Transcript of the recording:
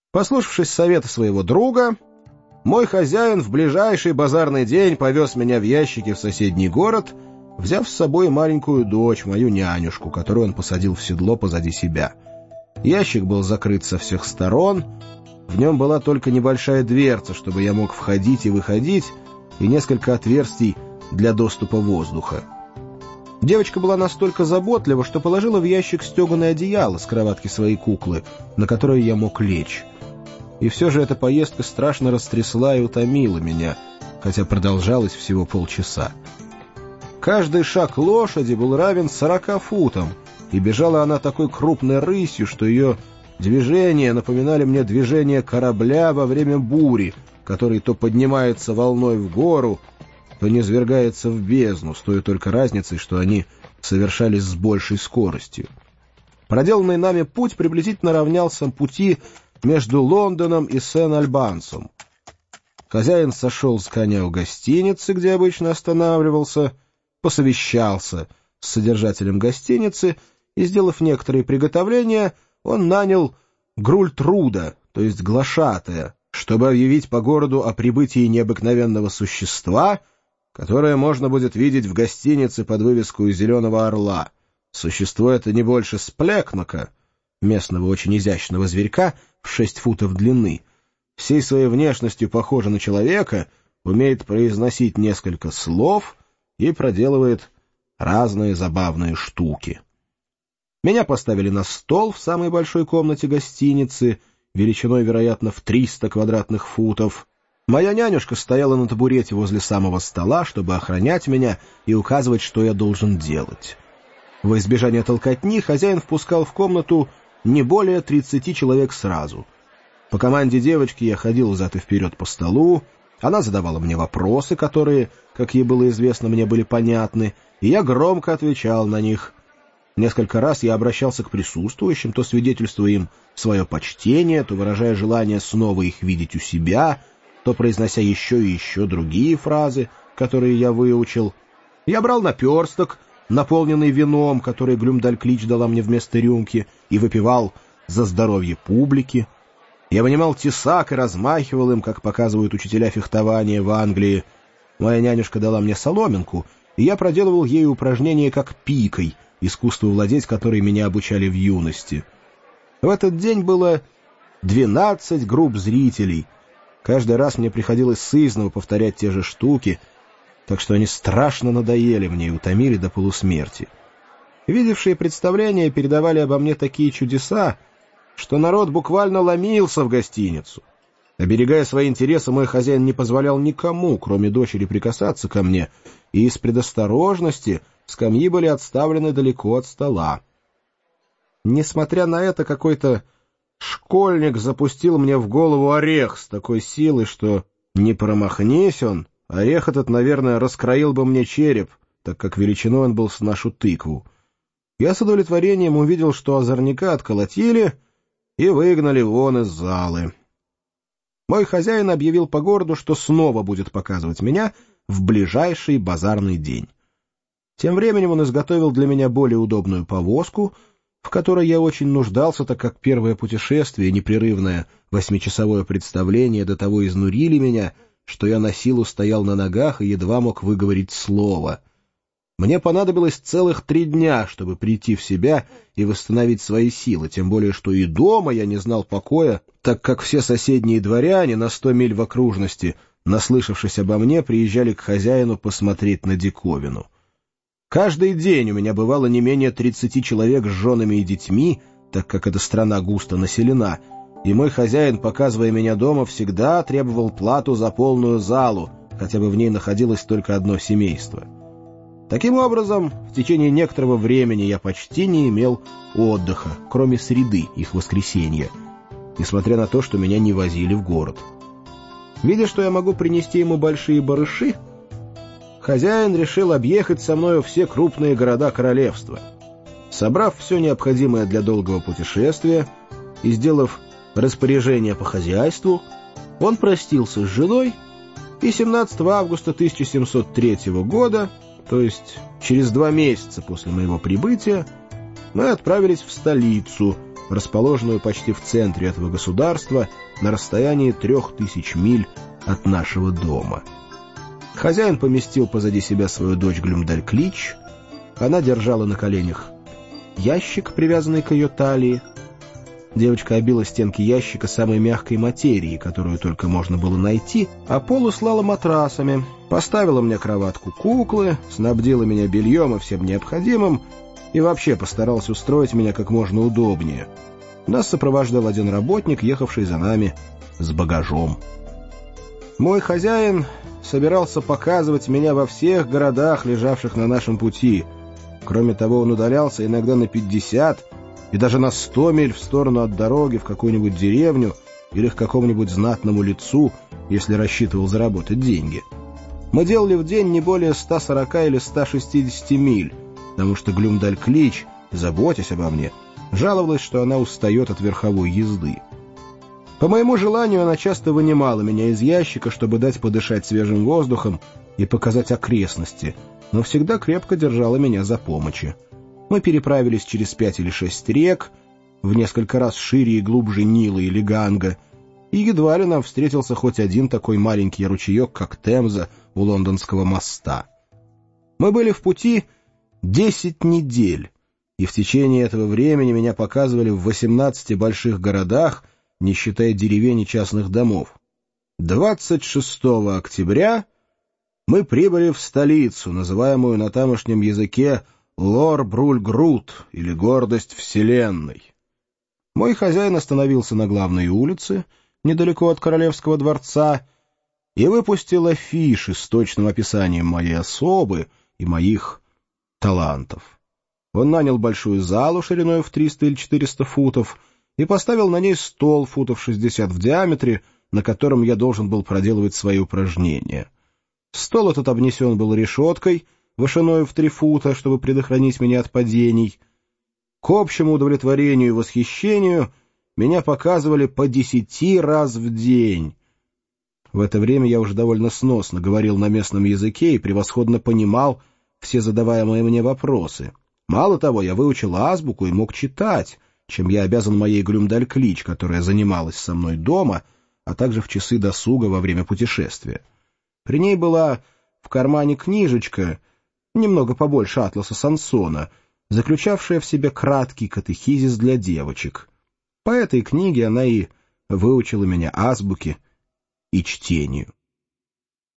Послушавшись совета своего друга, мой хозяин в ближайший базарный день повез меня в ящике в соседний город, взяв с собой маленькую дочь, мою нянюшку, которую он посадил в седло позади себя. Ящик был закрыт со всех сторон, в нем была только небольшая дверца, чтобы я мог входить и выходить, и несколько отверстий для доступа воздуха. Девочка была настолько заботлива, что положила в ящик стеганое одеяло с кроватки своей куклы, на которое я мог лечь. И все же эта поездка страшно растрясла и утомила меня, хотя продолжалась всего полчаса. Каждый шаг лошади был равен 40 футам, и бежала она такой крупной рысью, что ее движения напоминали мне движение корабля во время бури, который то поднимается волной в гору, то низвергается в бездну, с той только разницей, что они совершались с большей скоростью. Проделанный нами путь приблизительно равнялся пути между Лондоном и Сен-Альбансом. Хозяин сошел с коня у гостиницы, где обычно останавливался, посовещался с содержателем гостиницы и, сделав некоторые приготовления, он нанял Грультруда, то есть глашатая, чтобы объявить по городу о прибытии необыкновенного существа, которое можно будет видеть в гостинице под вывеску «Зеленого орла». Существо это не больше сплекнока, местного очень изящного зверька в 6 футов длины, всей своей внешностью похоже на человека, умеет произносить несколько слов и проделывает разные забавные штуки. Меня поставили на стол в самой большой комнате гостиницы, величиной, вероятно, в 300 квадратных футов. Моя нянюшка стояла на табурете возле самого стола, чтобы охранять меня и указывать, что я должен делать. Во избежание толкотни хозяин впускал в комнату не более 30 человек сразу. По команде девочки я ходил взад и вперед по столу, она задавала мне вопросы, которые, как ей было известно, мне были понятны, и я громко отвечал на них. Несколько раз я обращался к присутствующим, то свидетельствуя им свое почтение, то выражая желание снова их видеть у себя, то произнося еще и еще другие фразы, которые я выучил. Я брал наперсток, наполненный вином, который Глюмдальклич дала мне вместо рюмки, и выпивал за здоровье публики. Я вынимал тесак и размахивал им, как показывают учителя фехтования в Англии. Моя нянюшка дала мне соломинку, и я проделывал ею упражнения как пикой, искусству владеть которой меня обучали в юности. В этот день было 12 групп зрителей. Каждый раз мне приходилось сызнова повторять те же штуки, так что они страшно надоели мне и утомили до полусмерти. Видевшие представления передавали обо мне такие чудеса, что народ буквально ломился в гостиницу. Оберегая свои интересы, мой хозяин не позволял никому, кроме дочери, прикасаться ко мне, и из предосторожности скамьи были отставлены далеко от стола. Несмотря на это, какой-то школьник запустил мне в голову орех с такой силой, что, не промахнись он, орех этот, наверное, раскроил бы мне череп, так как величиной он был с нашу тыкву. Я с удовлетворением увидел, что озорника отколотили и выгнали вон из залы. Мой хозяин объявил по городу, что снова будет показывать меня в ближайший базарный день. Тем временем он изготовил для меня более удобную повозку, в которой я очень нуждался, так как первое путешествие, непрерывное 8-часовое представление до того изнурили меня, что я на силу стоял на ногах и едва мог выговорить слово. Мне понадобилось целых 3 дня, чтобы прийти в себя и восстановить свои силы, тем более что и дома я не знал покоя, так как все соседние дворяне на 100 миль в окружности, наслышавшись обо мне, приезжали к хозяину посмотреть на диковину. Каждый день у меня бывало не менее 30 человек с женами и детьми, так как эта страна густо населена, и мой хозяин, показывая меня дома, всегда требовал плату за полную залу, хотя бы в ней находилось только одно семейство. Таким образом, в течение некоторого времени я почти не имел отдыха, кроме среды, их воскресенья, несмотря на то, что меня не возили в город. Видя, что я могу принести ему большие барыши, хозяин решил объехать со мною все крупные города королевства. Собрав все необходимое для долгого путешествия и сделав распоряжение по хозяйству, он простился с женой, и 17 августа 1703 года, то есть через 2 месяца после моего прибытия, мы отправились в столицу, расположенную почти в центре этого государства на расстоянии 3000 миль от нашего дома. Хозяин поместил позади себя свою дочь Глюмдальклич. Она держала на коленях ящик, привязанный к ее талии. Девочка обила стенки ящика самой мягкой материи, которую только можно было найти, а пол услала матрасами, поставила мне кроватку куклы, снабдила меня бельем и всем необходимым и вообще постаралась устроить меня как можно удобнее. Нас сопровождал один работник, ехавший за нами с багажом. Мой хозяин собирался показывать меня во всех городах, лежавших на нашем пути. Кроме того, он удалялся иногда на 50 и даже на 100 миль в сторону от дороги в какую-нибудь деревню или к какому-нибудь знатному лицу, если рассчитывал заработать деньги. Мы делали в день не более 140 или 160 миль, потому что Глюмдальклич, заботясь обо мне, жаловалась, что она устает от верховой езды. По моему желанию, она часто вынимала меня из ящика, чтобы дать подышать свежим воздухом и показать окрестности, но всегда крепко держала меня за помощи. Мы переправились через 5 или 6 рек, в несколько раз шире и глубже Нила или Ганга, и едва ли нам встретился хоть один такой маленький ручеек, как Темза у лондонского моста. Мы были в пути 10 недель, и в течение этого времени меня показывали в 18 больших городах, не считая деревень и частных домов. 26 октября мы прибыли в столицу, называемую на тамошнем языке Лор-Бруль-Грут, или Гордость Вселенной. Мой хозяин остановился на главной улице, недалеко от Королевского дворца, и выпустил афиши с точным описанием моей особы и моих талантов. Он нанял большую залу шириной в 300 или 400 футов и поставил на ней стол футов 60 в диаметре, на котором я должен был проделывать свои упражнения. Стол этот обнесен был решеткой, вышиною в 3 фута, чтобы предохранить меня от падений. К общему удовлетворению и восхищению меня показывали по 10 раз в день. В это время я уже довольно сносно говорил на местном языке и превосходно понимал все задаваемые мне вопросы. Мало того, я выучил азбуку и мог читать, чем я обязан моей Глюмдальклич, которая занималась со мной дома, а также в часы досуга во время путешествия. При ней была в кармане книжечка, немного побольше атласа Сансона, заключавшая в себе краткий катехизис для девочек. По этой книге она и выучила меня азбуке и чтению.